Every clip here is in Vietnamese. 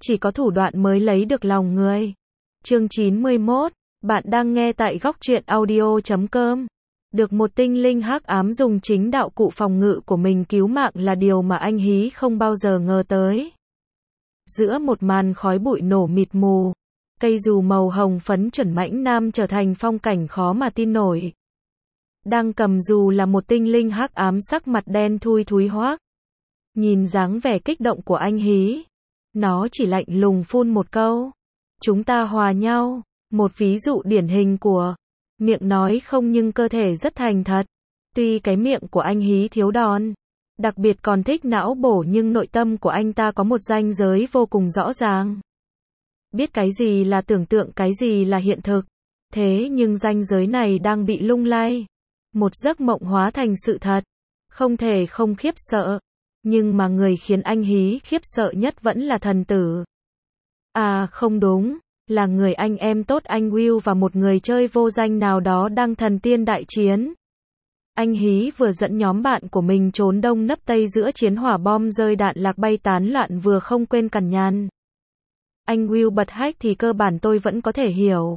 chỉ có thủ đoạn mới lấy được lòng người. Chương 91, bạn đang nghe tại góc truyện audio.com. Được một tinh linh hắc ám dùng chính đạo cụ phòng ngự của mình cứu mạng là điều mà anh Hí không bao giờ ngờ tới. Giữa một màn khói bụi nổ mịt mù, cây dù màu hồng phấn chuẩn mãnh nam trở thành phong cảnh khó mà tin nổi. Đang cầm dù là một tinh linh hắc ám sắc mặt đen thui thúi hoác. Nhìn dáng vẻ kích động của anh Hí, nó chỉ lạnh lùng phun một câu: chúng ta hòa nhau. Một ví dụ điển hình của miệng nói không nhưng cơ thể rất thành thật. Tuy cái miệng của anh Hí thiếu đòn, đặc biệt còn thích não bổ, nhưng nội tâm của anh ta có một ranh giới vô cùng rõ ràng. Biết cái gì là tưởng tượng, cái gì là hiện thực. Thế nhưng ranh giới này đang bị lung lay. Một giấc mộng hóa thành sự thật. Không thể không khiếp sợ. Nhưng mà người khiến anh Hí khiếp sợ nhất vẫn là thần tử. À không đúng, là người anh em tốt anh Will và một người chơi vô danh nào đó đang thần tiên đại chiến. Anh Hí vừa dẫn nhóm bạn của mình trốn đông nấp tây giữa chiến hỏa bom rơi đạn lạc bay tán loạn, vừa không quên cằn nhằn. Anh Will bật hách thì cơ bản tôi vẫn có thể hiểu.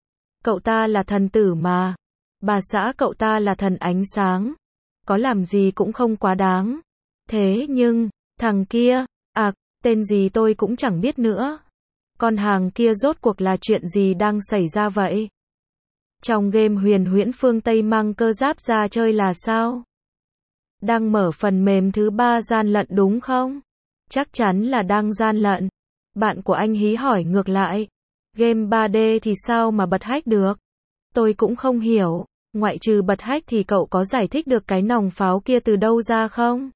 Cậu ta là thần tử mà. Bà xã cậu ta là thần ánh sáng. Có làm gì cũng không quá đáng. Thế nhưng, thằng kia, tên gì tôi cũng chẳng biết nữa. Con hàng kia rốt cuộc là chuyện gì đang xảy ra vậy? Trong game huyền huyễn phương Tây mang cơ giáp ra chơi là sao? Đang mở phần mềm thứ 3 gian lận đúng không? Chắc chắn là đang gian lận. Bạn của anh Hí hỏi ngược lại. Game 3D thì sao mà bật hack được? Tôi cũng không hiểu. Ngoại trừ bật hack thì cậu có giải thích được cái nòng pháo kia từ đâu ra không?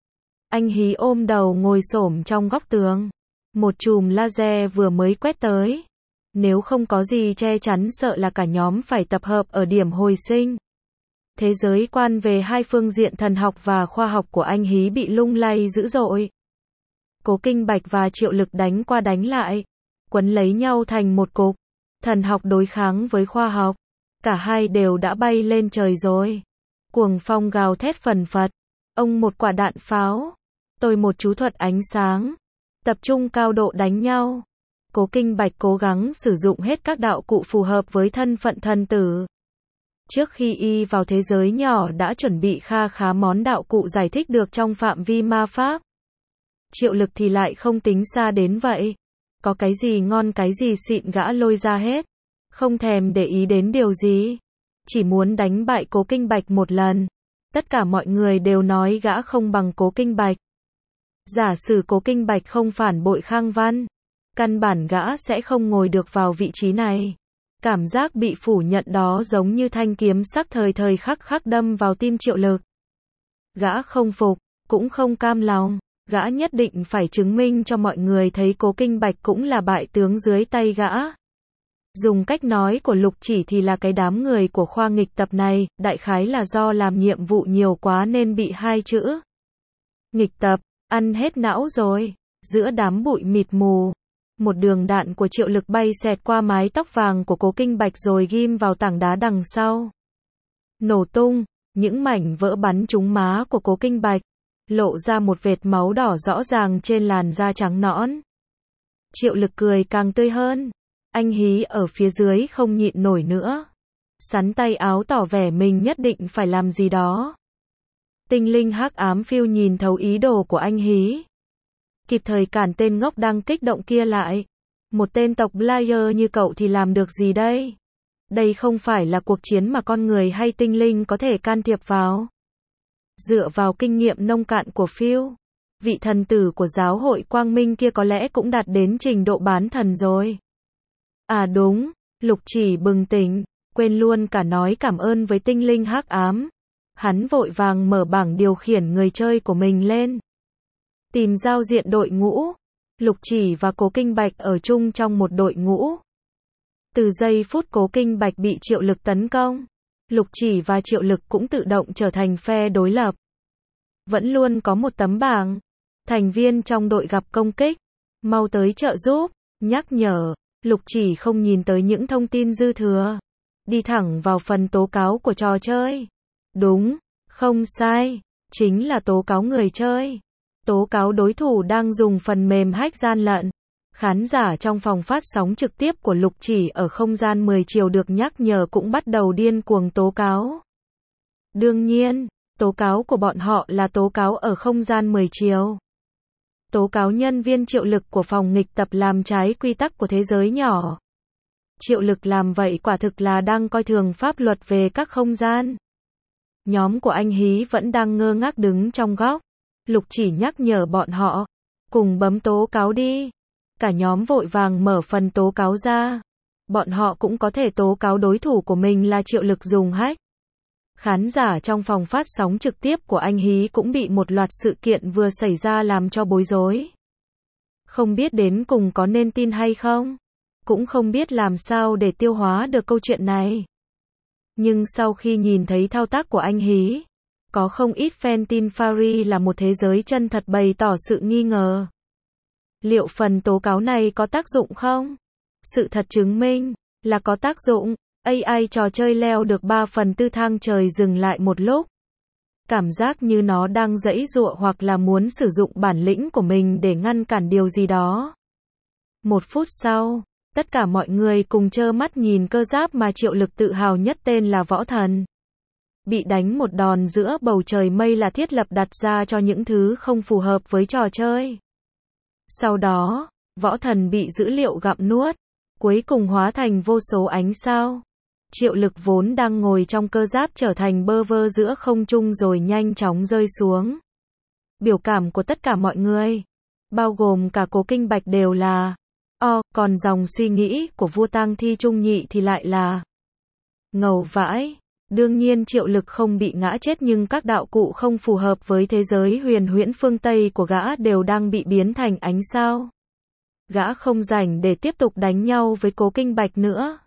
Anh Hí ôm đầu ngồi xổm trong góc tường. Một chùm laser vừa mới quét tới. Nếu không có gì che chắn sợ là cả nhóm phải tập hợp ở điểm hồi sinh. Thế giới quan về hai phương diện thần học và khoa học của anh Hí bị lung lay dữ dội. Cố Kinh Bạch và Triệu Lực đánh qua đánh lại, quấn lấy nhau thành một cục. Thần học đối kháng với khoa học. Cả hai đều đã bay lên trời rồi. Cuồng phong gào thét phần phật. Ông một quả đạn pháo, tôi một chú thuật ánh sáng. Tập trung cao độ đánh nhau. Cố Kinh Bạch cố gắng sử dụng hết các đạo cụ phù hợp với thân phận thần tử. Trước khi y vào thế giới nhỏ đã chuẩn bị kha khá món đạo cụ giải thích được trong phạm vi ma pháp. Triệu Lực thì lại không tính xa đến vậy. Có cái gì ngon cái gì xịn gã lôi ra hết. Không thèm để ý đến điều gì. Chỉ muốn đánh bại Cố Kinh Bạch một lần. Tất cả mọi người đều nói gã không bằng Cố Kinh Bạch. Giả sử Cố Kinh Bạch không phản bội Khang Văn, căn bản gã sẽ không ngồi được vào vị trí này. Cảm giác bị phủ nhận đó giống như thanh kiếm sắc thời thời khắc khắc đâm vào tim Triệu Lực. Gã không phục, cũng không cam lòng. Gã nhất định phải chứng minh cho mọi người thấy Cố Kinh Bạch cũng là bại tướng dưới tay gã. Dùng cách nói của Lục Chỉ thì là cái đám người của khoa nghịch tập này, đại khái là do làm nhiệm vụ nhiều quá nên bị hai chữ nghịch tập ăn hết não rồi. Giữa đám bụi mịt mù, một đường đạn của Triệu Lực bay xẹt qua mái tóc vàng của Cố Kinh Bạch rồi ghim vào tảng đá đằng sau. Nổ tung, những mảnh vỡ bắn trúng má của Cố Kinh Bạch, lộ ra một vệt máu đỏ rõ ràng trên làn da trắng nõn. Triệu Lực cười càng tươi hơn. Anh Hí ở phía dưới không nhịn nổi nữa. Sắn tay áo tỏ vẻ mình nhất định phải làm gì đó. Tinh linh hắc ám phiêu nhìn thấu ý đồ của anh Hí. Kịp thời cản tên ngốc đang kích động kia lại. Một tên tộc player như cậu thì làm được gì đây? Đây không phải là cuộc chiến mà con người hay tinh linh có thể can thiệp vào. Dựa vào kinh nghiệm nông cạn của Phil, vị thần tử của giáo hội Quang Minh kia có lẽ cũng đạt đến trình độ bán thần rồi. À đúng, Lục Chỉ bừng tỉnh, quên luôn cả nói cảm ơn với tinh linh hắc ám. Hắn vội vàng mở bảng điều khiển người chơi của mình lên. Tìm giao diện đội ngũ. Lục Chỉ và Cố Kinh Bạch ở chung trong một đội ngũ. Từ giây phút Cố Kinh Bạch bị Triệu Lực tấn công, Lục Chỉ và Triệu Lực cũng tự động trở thành phe đối lập. Vẫn luôn có một tấm bảng. Thành viên trong đội gặp công kích, mau tới trợ giúp, nhắc nhở. Lục Chỉ không nhìn tới những thông tin dư thừa. Đi thẳng vào phần tố cáo của trò chơi. Đúng, không sai, chính là tố cáo người chơi. Tố cáo đối thủ đang dùng phần mềm hack gian lận. Khán giả trong phòng phát sóng trực tiếp của Lục Chỉ ở không gian 10 chiều được nhắc nhở cũng bắt đầu điên cuồng tố cáo. Đương nhiên, tố cáo của bọn họ là tố cáo ở không gian 10 chiều. Tố cáo nhân viên Triệu Lực của phòng nghịch tập làm trái quy tắc của thế giới nhỏ. Triệu Lực làm vậy quả thực là đang coi thường pháp luật về các không gian. Nhóm của anh Hí vẫn đang ngơ ngác đứng trong góc. Lục Chỉ nhắc nhở bọn họ, cùng bấm tố cáo đi. Cả nhóm vội vàng mở phần tố cáo ra. Bọn họ cũng có thể tố cáo đối thủ của mình là Triệu Lực dùng hack. Khán giả trong phòng phát sóng trực tiếp của anh Hí cũng bị một loạt sự kiện vừa xảy ra làm cho bối rối. Không biết đến cùng có nên tin hay không, cũng không biết làm sao để tiêu hóa được câu chuyện này. Nhưng sau khi nhìn thấy thao tác của anh Hí, có không ít fan tin Fari là một thế giới chân thật bày tỏ sự nghi ngờ. Liệu phần tố cáo này có tác dụng không? Sự thật chứng minh là có tác dụng. AI trò chơi leo được 3/4 thang trời dừng lại một lúc. Cảm giác như nó đang giãy giụa hoặc là muốn sử dụng bản lĩnh của mình để ngăn cản điều gì đó. 1 phút sau, tất cả mọi người cùng trơ mắt nhìn cơ giáp mà Triệu Lực tự hào nhất tên là Võ Thần bị đánh một đòn giữa bầu trời mây là thiết lập đặt ra cho những thứ không phù hợp với trò chơi. Sau đó, Võ Thần bị dữ liệu gặm nuốt, cuối cùng hóa thành vô số ánh sao. Triệu Lực vốn đang ngồi trong cơ giáp trở thành bơ vơ giữa không trung rồi nhanh chóng rơi xuống. Biểu cảm của tất cả mọi người, bao gồm cả Cố Kinh Bạch đều là còn dòng suy nghĩ của vua Tang Thi Trung Nhị thì lại là ngầu vãi. Đương nhiên Triệu Lực không bị ngã chết nhưng các đạo cụ không phù hợp với thế giới huyền huyễn phương Tây của gã đều đang bị biến thành ánh sao. Gã không rảnh để tiếp tục đánh nhau với Cố Kinh Bạch nữa.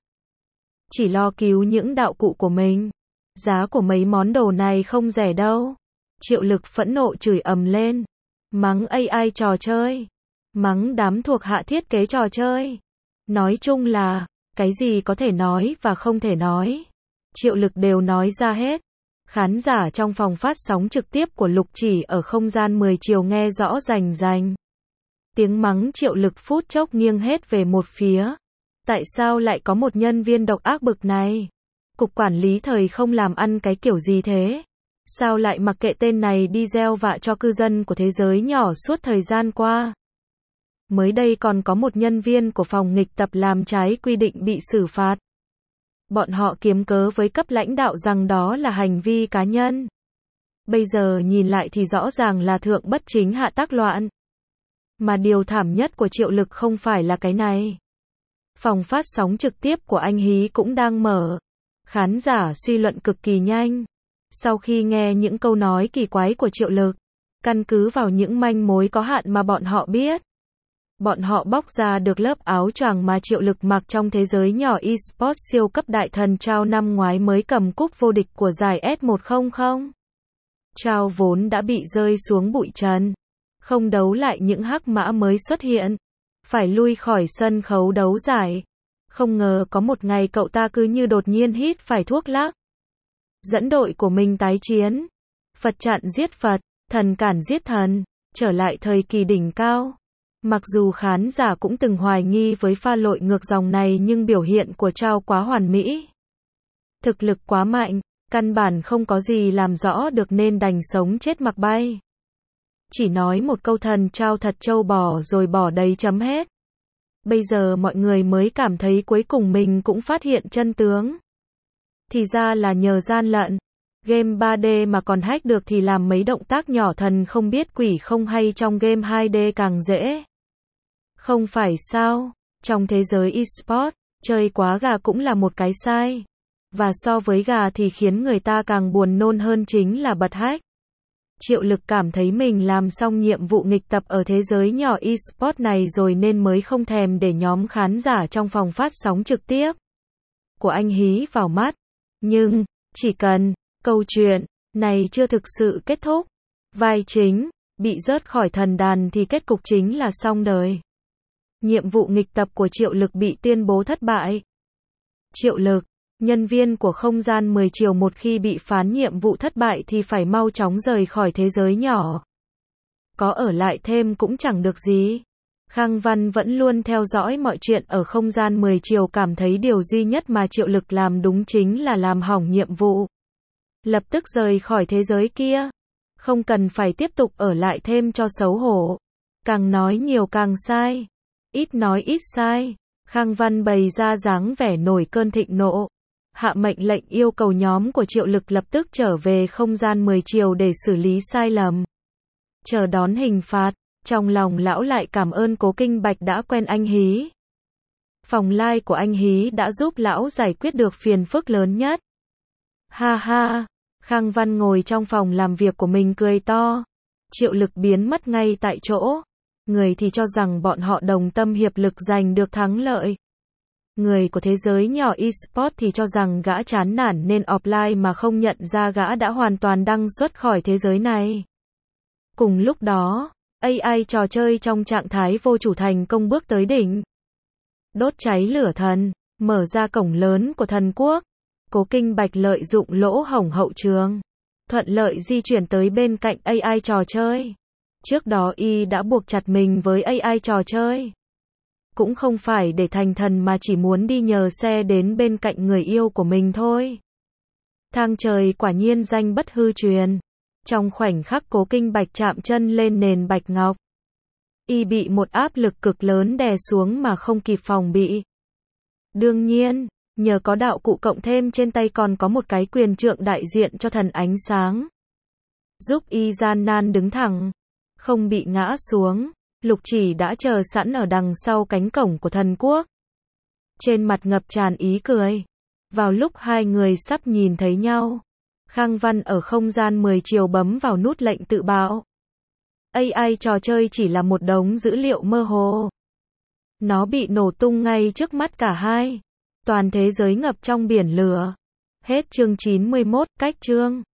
Chỉ lo cứu những đạo cụ của mình. Giá của mấy món đồ này không rẻ đâu. Triệu Lực phẫn nộ chửi ầm lên. Mắng AI trò chơi. Mắng đám thuộc hạ thiết kế trò chơi. Nói chung là, cái gì có thể nói và không thể nói. Triệu Lực đều nói ra hết. Khán giả trong phòng phát sóng trực tiếp của Lục Chỉ ở không gian 10 chiều nghe rõ rành rành. Tiếng mắng Triệu Lực phút chốc nghiêng hết về một phía. Tại sao lại có một nhân viên độc ác bực này? Cục quản lý thời không làm ăn cái kiểu gì thế? Sao lại mặc kệ tên này đi gieo vạ cho cư dân của thế giới nhỏ suốt thời gian qua? Mới đây còn có một nhân viên của phòng nghịch tập làm trái quy định bị xử phạt. Bọn họ kiếm cớ với cấp lãnh đạo rằng đó là hành vi cá nhân. Bây giờ nhìn lại thì rõ ràng là thượng bất chính hạ tác loạn. Mà điều thảm nhất của Triệu Lực không phải là cái này. Phòng phát sóng trực tiếp của anh Hí cũng đang mở. Khán giả suy luận cực kỳ nhanh. Sau khi nghe những câu nói kỳ quái của Triệu Lực, căn cứ vào những manh mối có hạn mà bọn họ biết, bọn họ bóc ra được lớp áo choàng mà Triệu Lực mặc trong thế giới nhỏ eSports siêu cấp đại thần Trao năm ngoái mới cầm cúp vô địch của giải S100. Trao vốn đã bị rơi xuống bụi trần, không đấu lại những hắc mã mới xuất hiện, phải lui khỏi sân khấu đấu giải. Không ngờ có một ngày cậu ta cứ như đột nhiên hít phải thuốc lắc. Dẫn đội của mình tái chiến. Phật chặn giết Phật, thần cản giết thần, trở lại thời kỳ đỉnh cao. Mặc dù khán giả cũng từng hoài nghi với pha lội ngược dòng này nhưng biểu hiện của Trao quá hoàn mỹ. Thực lực quá mạnh, căn bản không có gì làm rõ được nên đành sống chết mặc bay. Chỉ nói một câu thần Trao thật trâu bò rồi bỏ đấy chấm hết. Bây giờ mọi người mới cảm thấy cuối cùng mình cũng phát hiện chân tướng. Thì ra là nhờ gian lận. Game 3D mà còn hack được thì làm mấy động tác nhỏ thần không biết quỷ không hay trong game 2D càng dễ. Không phải sao? Trong thế giới eSports, chơi quá gà cũng là một cái sai. Và so với gà thì khiến người ta càng buồn nôn hơn chính là bật hack. Triệu Lực cảm thấy mình làm xong nhiệm vụ nghịch tập ở thế giới nhỏ eSports này rồi nên mới không thèm để nhóm khán giả trong phòng phát sóng trực tiếp của anh Hí vào mắt. Nhưng, chỉ cần câu chuyện này chưa thực sự kết thúc, vai chính bị rớt khỏi thần đàn thì kết cục chính là xong đời. Nhiệm vụ nghịch tập của Triệu Lực bị tuyên bố thất bại. Triệu Lực, nhân viên của không gian 10 chiều một khi bị phán nhiệm vụ thất bại thì phải mau chóng rời khỏi thế giới nhỏ. Có ở lại thêm cũng chẳng được gì. Khang Văn vẫn luôn theo dõi mọi chuyện ở không gian 10 chiều, cảm thấy điều duy nhất mà Triệu Lực làm đúng chính là làm hỏng nhiệm vụ. Lập tức rời khỏi thế giới kia. Không cần phải tiếp tục ở lại thêm cho xấu hổ. Càng nói nhiều càng sai. Ít nói ít sai. Khang Văn bày ra dáng vẻ nổi cơn thịnh nộ. Hạ mệnh lệnh yêu cầu nhóm của Triệu Lực lập tức trở về không gian 10 chiều để xử lý sai lầm. Chờ đón hình phạt. Trong lòng lão lại cảm ơn Cố Kinh Bạch đã quen anh Hí. Phòng lai của anh Hí đã giúp lão giải quyết được phiền phức lớn nhất. Ha ha, Khang Văn ngồi trong phòng làm việc của mình cười to. Triệu Lực biến mất ngay tại chỗ. Người thì cho rằng bọn họ đồng tâm hiệp lực giành được thắng lợi. Người của thế giới nhỏ eSport thì cho rằng gã chán nản nên offline mà không nhận ra gã đã hoàn toàn đăng xuất khỏi thế giới này. Cùng lúc đó, AI trò chơi trong trạng thái vô chủ thành công bước tới đỉnh. Đốt cháy lửa thần, mở ra cổng lớn của thần quốc. Cố Kinh Bạch lợi dụng lỗ hổng hậu trường, thuận lợi di chuyển tới bên cạnh AI trò chơi. Trước đó y đã buộc chặt mình với AI trò chơi. Cũng không phải để thành thần mà chỉ muốn đi nhờ xe đến bên cạnh người yêu của mình thôi. Thang trời quả nhiên danh bất hư truyền. Trong khoảnh khắc Cố Kinh Bạch chạm chân lên nền bạch ngọc, y bị một áp lực cực lớn đè xuống mà không kịp phòng bị. Đương nhiên, nhờ có đạo cụ cộng thêm trên tay còn có một cái quyền trượng đại diện cho thần ánh sáng, giúp y gian nan đứng thẳng, không bị ngã xuống. Lục Chỉ đã chờ sẵn ở đằng sau cánh cổng của thần quốc. Trên mặt ngập tràn ý cười. Vào lúc hai người sắp nhìn thấy nhau, Khang Văn ở không gian 10 chiều bấm vào nút lệnh tự bạo. AI trò chơi chỉ là một đống dữ liệu mơ hồ. Nó bị nổ tung ngay trước mắt cả hai. Toàn thế giới ngập trong biển lửa. Hết chương 91, cách chương.